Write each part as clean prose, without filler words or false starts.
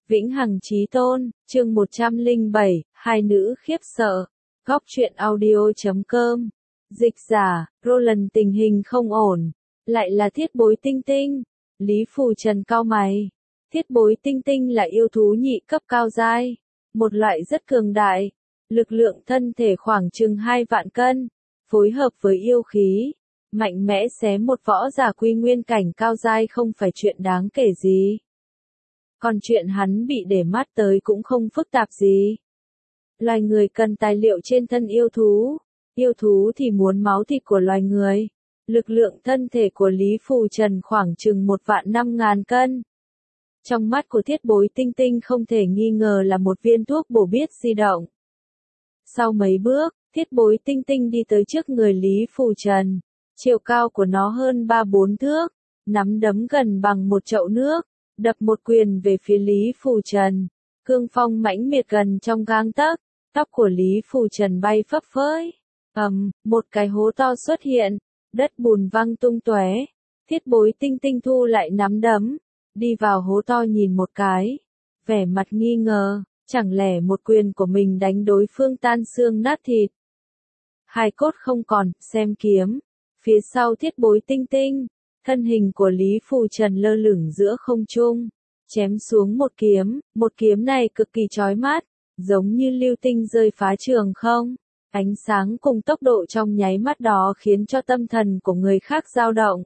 Vĩnh hằng chí tôn, chương 107, hai nữ khiếp sợ. Góc truyện audio.com. Dịch giả, Roland tình hình không ổn. Lại là thiết bối tinh tinh. Lý Phù Trần cau mày. Thiết bối tinh tinh là yêu thú nhị cấp cao giai. Một loại rất cường đại. Lực lượng thân thể khoảng chừng 2 vạn cân. Phối hợp với yêu khí. Mạnh mẽ xé một võ giả quy nguyên cảnh cao giai không phải chuyện đáng kể gì. Còn chuyện hắn bị để mắt tới cũng không phức tạp gì. Loài người cần tài liệu trên thân yêu thú thì muốn máu thịt của loài người. Lực lượng thân thể của Lý Phù Trần khoảng chừng 1.500.000 cân. Trong mắt của thiết bối tinh tinh không thể nghi ngờ là một viên thuốc bổ biết di động. Sau mấy bước, thiết bối tinh tinh đi tới trước người Lý Phù Trần. Chiều cao của nó hơn 3-4 thước, nắm đấm gần bằng một chậu nước. Đập một quyền về phía Lý Phù Trần. Cương phong mãnh liệt gần trong gang tấc, tóc của Lý Phù Trần bay phấp phới. Một cái hố to xuất hiện, đất bùn văng tung tóe. Thiết bối tinh tinh thu lại nắm đấm, đi vào hố to nhìn một cái, vẻ mặt nghi ngờ, chẳng lẽ một quyền của mình đánh đối phương tan xương nát thịt. Hai cốt không còn, xem kiếm. Phía sau thiết bối tinh tinh. Thân hình của Lý Phù Trần lơ lửng giữa không trung, chém xuống một kiếm này cực kỳ chói mắt, giống như lưu tinh rơi phá trường không. Ánh sáng cùng tốc độ trong nháy mắt đó khiến cho tâm thần của người khác dao động.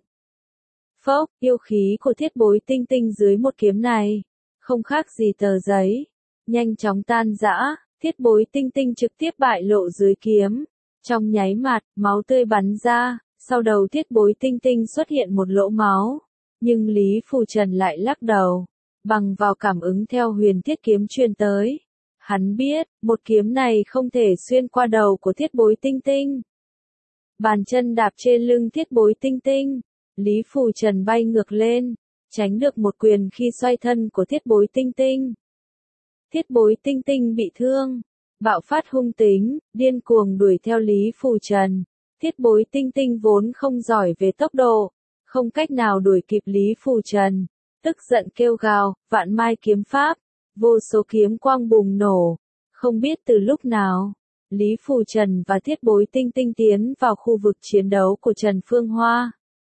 Phốc, yêu khí của thiết bối tinh tinh dưới một kiếm này, không khác gì tờ giấy, nhanh chóng tan rã, thiết bối tinh tinh trực tiếp bại lộ dưới kiếm. Trong nháy mắt, máu tươi bắn ra. Sau đầu thiết bối tinh tinh xuất hiện một lỗ máu, nhưng Lý Phù Trần lại lắc đầu, bằng vào cảm ứng theo huyền thiết kiếm truyền tới. Hắn biết, một kiếm này không thể xuyên qua đầu của thiết bối tinh tinh. Bàn chân đạp trên lưng thiết bối tinh tinh, Lý Phù Trần bay ngược lên, tránh được một quyền khi xoay thân của thiết bối tinh tinh. Thiết bối tinh tinh bị thương, bạo phát hung tính, điên cuồng đuổi theo Lý Phù Trần. Thiết bối tinh tinh vốn không giỏi về tốc độ, không cách nào đuổi kịp Lý Phù Trần, tức giận kêu gào, vạn mai kiếm pháp, vô số kiếm quang bùng nổ, không biết từ lúc nào, Lý Phù Trần và thiết bối tinh tinh tiến vào khu vực chiến đấu của Trần Phương Hoa.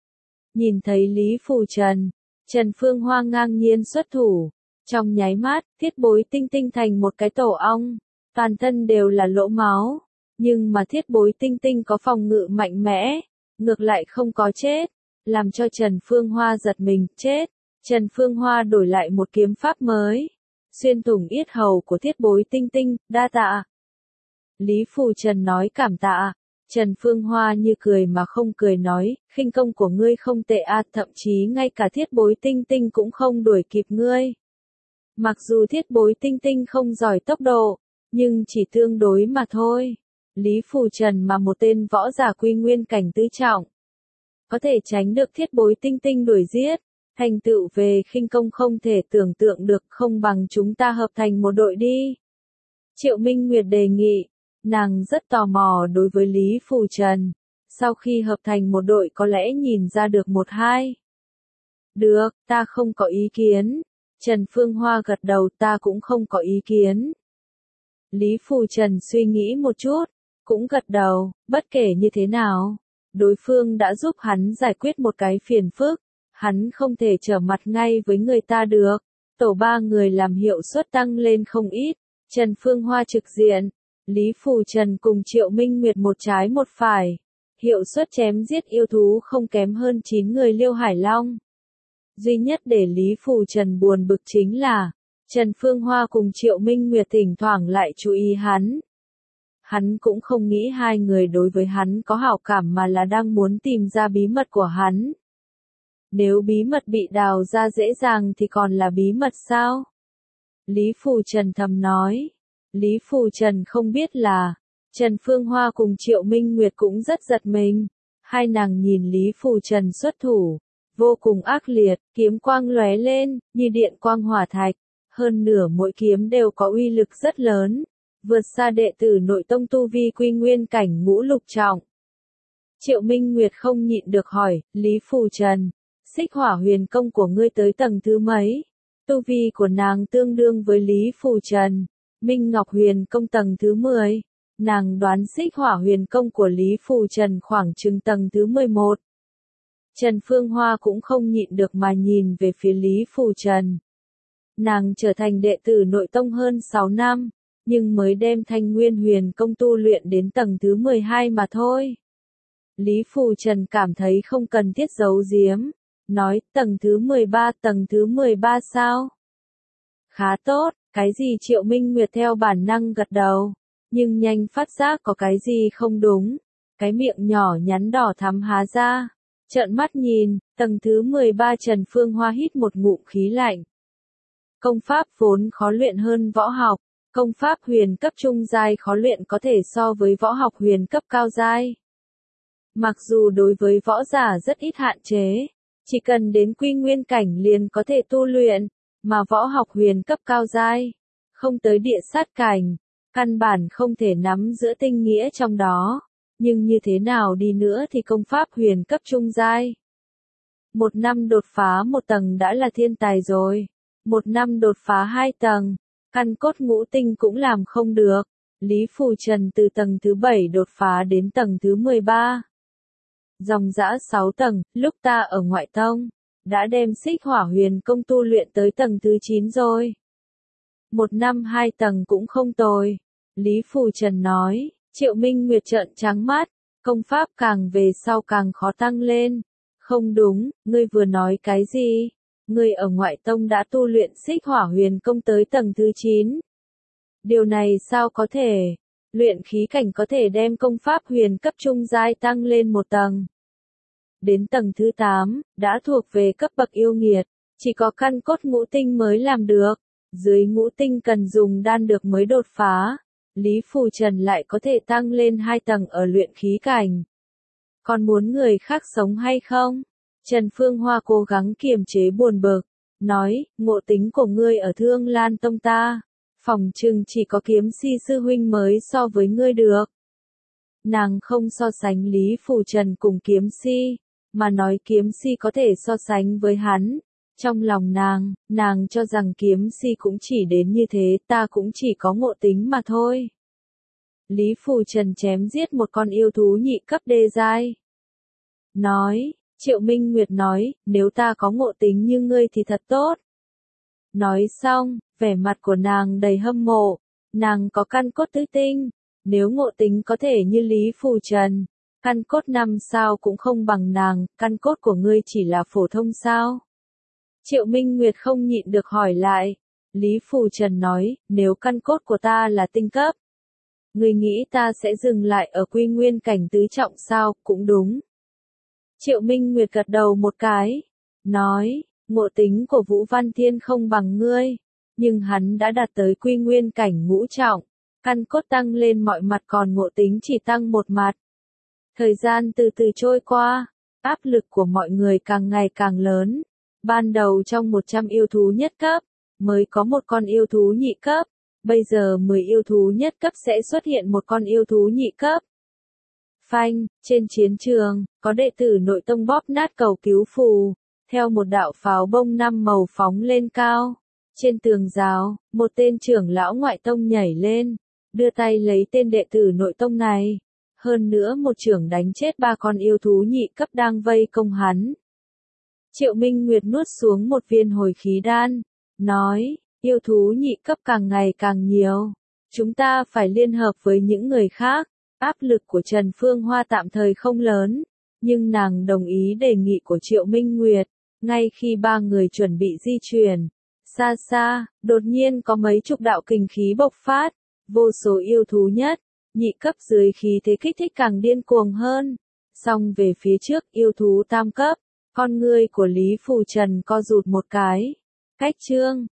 Nhìn thấy Lý Phù Trần, Trần Phương Hoa ngang nhiên xuất thủ, trong nháy mắt, thiết bối tinh tinh thành một cái tổ ong, toàn thân đều là lỗ máu. Nhưng mà thiết bối tinh tinh có phòng ngự mạnh mẽ, ngược lại không có chết, làm cho Trần Phương Hoa giật mình, chết. Trần Phương Hoa đổi lại một kiếm pháp mới, xuyên thủng yết hầu của thiết bối tinh tinh, đa tạ. Lý Phù Trần nói cảm tạ, Trần Phương Hoa như cười mà không cười nói, khinh công của ngươi không tệ thậm chí ngay cả thiết bối tinh tinh cũng không đuổi kịp ngươi. Mặc dù thiết bối tinh tinh không giỏi tốc độ, nhưng chỉ tương đối mà thôi. Lý Phù Trần mà một tên võ giả quy nguyên cảnh tứ trọng, có thể tránh được thiết bối tinh tinh đuổi giết, thành tựu về khinh công không thể tưởng tượng được, không bằng chúng ta hợp thành một đội đi. Triệu Minh Nguyệt đề nghị, nàng rất tò mò đối với Lý Phù Trần, sau khi hợp thành một đội có lẽ nhìn ra được một hai. Được, ta không có ý kiến. Trần Phương Hoa gật đầu, ta cũng không có ý kiến. Lý Phù Trần suy nghĩ một chút, cũng gật đầu, bất kể như thế nào, đối phương đã giúp hắn giải quyết một cái phiền phức, hắn không thể trở mặt ngay với người ta được. Tổ 3 người làm hiệu suất tăng lên không ít, Trần Phương Hoa trực diện, Lý Phù Trần cùng Triệu Minh Nguyệt một trái một phải, hiệu suất chém giết yêu thú không kém hơn 9 người Liêu Hải Long. Duy nhất để Lý Phù Trần buồn bực chính là, Trần Phương Hoa cùng Triệu Minh Nguyệt thỉnh thoảng lại chú ý hắn. Hắn cũng không nghĩ hai người đối với hắn có hảo cảm mà là đang muốn tìm ra bí mật của hắn. Nếu bí mật bị đào ra dễ dàng thì còn là bí mật sao? Lý Phù Trần thầm nói. Lý Phù Trần không biết là, Trần Phương Hoa cùng Triệu Minh Nguyệt cũng rất giật mình. Hai nàng nhìn Lý Phù Trần xuất thủ, vô cùng ác liệt, kiếm quang lóe lên, như điện quang hỏa thạch. Hơn nửa mỗi kiếm đều có uy lực rất lớn, vượt xa đệ tử nội tông tu vi quy nguyên cảnh ngũ lục trọng. Triệu Minh Nguyệt không nhịn được hỏi, Lý Phù Trần, xích hỏa huyền công của ngươi tới tầng thứ mấy? Tu vi của nàng tương đương với Lý Phù Trần. Minh Ngọc Huyền Công tầng thứ 10. Nàng đoán Xích Hỏa Huyền Công của Lý Phù Trần khoảng chừng tầng thứ 11. Trần Phương Hoa cũng không nhịn được mà nhìn về phía Lý Phù Trần. Nàng trở thành đệ tử nội tông hơn 6 năm, nhưng mới đem Thanh Nguyên Huyền Công tu luyện đến tầng thứ 12 mà thôi. Lý Phù Trần cảm thấy không cần thiết giấu giếm, nói tầng thứ 13 sao? Khá tốt, cái gì Triệu Minh Nguyệt theo bản năng gật đầu, nhưng nhanh phát giác có cái gì không đúng, cái miệng nhỏ nhắn đỏ thắm há ra, trợn mắt nhìn, tầng thứ 13 Trần Phương Hoa hít một ngụm khí lạnh. Công pháp vốn khó luyện hơn võ học, công pháp huyền cấp trung giai khó luyện có thể so với võ học huyền cấp cao giai. Mặc dù đối với võ giả rất ít hạn chế, chỉ cần đến quy nguyên cảnh liền có thể tu luyện, mà võ học huyền cấp cao giai, không tới địa sát cảnh, căn bản không thể nắm giữ tinh nghĩa trong đó, nhưng như thế nào đi nữa thì công pháp huyền cấp trung giai. 1 năm đột phá 1 tầng đã là thiên tài rồi, 1 năm đột phá 2 tầng, căn cốt ngũ tinh cũng làm không được. Lý Phù Trần từ tầng thứ 7 đột phá đến tầng thứ 13. Dòng dã 6 tầng, lúc ta ở ngoại tông, đã đem Xích Hỏa Huyền Công tu luyện tới tầng thứ 9 rồi. 1 năm 2 tầng cũng không tồi. Lý Phù Trần nói, Triệu Minh Nguyệt trợn trắng mắt, công pháp càng về sau càng khó tăng lên. Không đúng, ngươi vừa nói cái gì? Ngươi ở ngoại tông đã tu luyện Xích Hỏa Huyền Công tới tầng thứ 9. Điều này sao có thể? Luyện khí cảnh có thể đem công pháp huyền cấp trung giai tăng lên 1 tầng. Đến tầng thứ 8, đã thuộc về cấp bậc yêu nghiệt, chỉ có căn cốt ngũ tinh mới làm được. Dưới ngũ tinh cần dùng đan được mới đột phá. Lý Phù Trần lại có thể tăng lên 2 tầng ở luyện khí cảnh. Còn muốn người khác sống hay không? Trần Phương Hoa cố gắng kiềm chế buồn bực, nói, ngộ tính của ngươi ở Thương Lan Tông ta, phỏng chừng chỉ có Kiếm Si sư huynh mới so với ngươi được. Nàng không so sánh Lý Phù Trần cùng Kiếm Si, mà nói Kiếm Si có thể so sánh với hắn. Trong lòng nàng cho rằng Kiếm Si cũng chỉ đến như thế, ta cũng chỉ có ngộ tính mà thôi. Lý Phù Trần chém giết một con yêu thú nhị cấp đê giai. Nói, Triệu Minh Nguyệt nói, nếu ta có ngộ tính như ngươi thì thật tốt. Nói xong, vẻ mặt của nàng đầy hâm mộ, nàng có căn cốt tứ tinh, nếu ngộ tính có thể như Lý Phù Trần, căn cốt 5 sao cũng không bằng nàng, căn cốt của ngươi chỉ là phổ thông sao? Triệu Minh Nguyệt không nhịn được hỏi lại, Lý Phù Trần nói, nếu căn cốt của ta là tinh cấp, ngươi nghĩ ta sẽ dừng lại ở quy nguyên cảnh tứ trọng sao, cũng đúng. Triệu Minh Nguyệt gật đầu một cái, nói, ngộ tính của Vũ Văn Thiên không bằng ngươi, nhưng hắn đã đạt tới quy nguyên cảnh ngũ trọng, căn cốt tăng lên mọi mặt còn ngộ tính chỉ tăng một mặt. Thời gian từ từ trôi qua, áp lực của mọi người càng ngày càng lớn. Ban đầu trong 100 yêu thú nhất cấp, mới có một con yêu thú nhị cấp, bây giờ 10 yêu thú nhất cấp sẽ xuất hiện một con yêu thú nhị cấp. Phanh, trên chiến trường, có đệ tử nội tông bóp nát cầu cứu phù, theo một đạo pháo bông 5 màu phóng lên cao. Trên tường rào, một tên trưởng lão ngoại tông nhảy lên, đưa tay lấy tên đệ tử nội tông này. Hơn nữa một trưởng đánh chết 3 con yêu thú nhị cấp đang vây công hắn. Triệu Minh Nguyệt nuốt xuống một viên hồi khí đan, nói, yêu thú nhị cấp càng ngày càng nhiều. Chúng ta phải liên hợp với những người khác. Áp lực của Trần Phương Hoa tạm thời không lớn, nhưng nàng đồng ý đề nghị của Triệu Minh Nguyệt. Ngay khi 3 người chuẩn bị di chuyển, xa xa, đột nhiên có mấy chục đạo kình khí bộc phát, vô số yêu thú nhất, nhị cấp dưới khí thế kích thích càng điên cuồng hơn. Xong về phía trước yêu thú tam cấp, con ngươi của Lý Phù Trần co rụt một cái. Cách chương